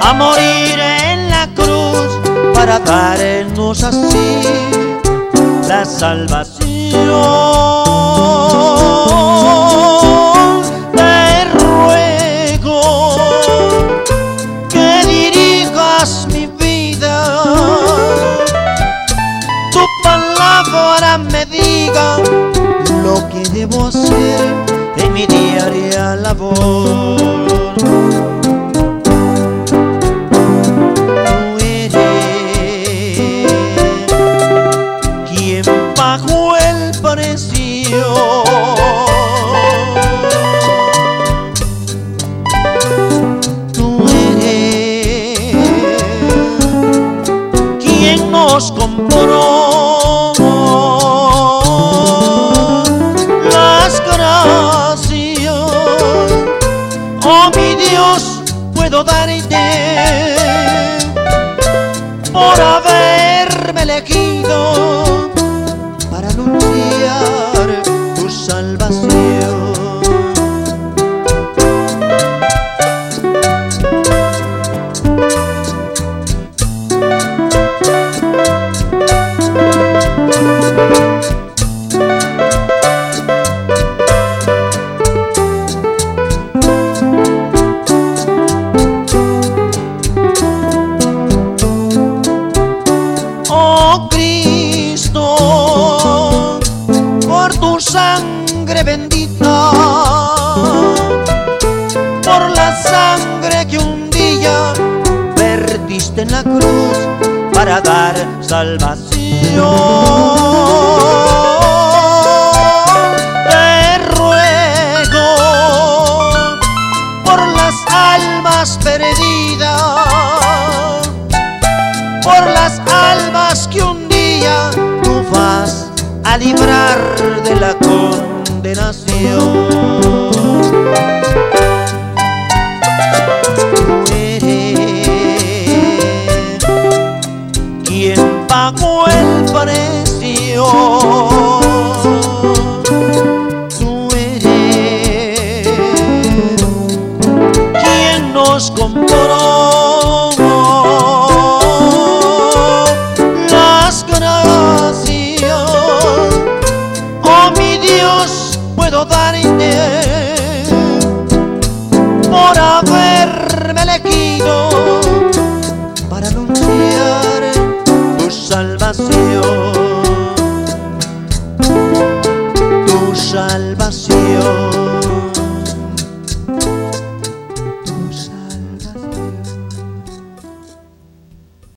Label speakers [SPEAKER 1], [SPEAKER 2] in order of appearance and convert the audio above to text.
[SPEAKER 1] a morir en la cruz para darnos así la salvación. Te ruego que dirijas mi vida, tu palabra me diga lo que debo hacer en mi diaria labor. Tú eres quien pagó el precio. Tú eres quien nos compró las gracias. Oh mi Dios, puedo darte por haberme elegido para anunciar tu salvación. Oh Cristo, por tu sangre bendita, por la sangre que un día vertiste en la cruz para dar salvación. Te ruego por las almas perdidas, por las almas que un día tú vas a librar de la condenación. Tú eres quien pagó el precio. Tú eres quien nos compró las gracias. Oh mi Dios, puedo darte por haberme elegido para anunciar tu salvación, tu salvación.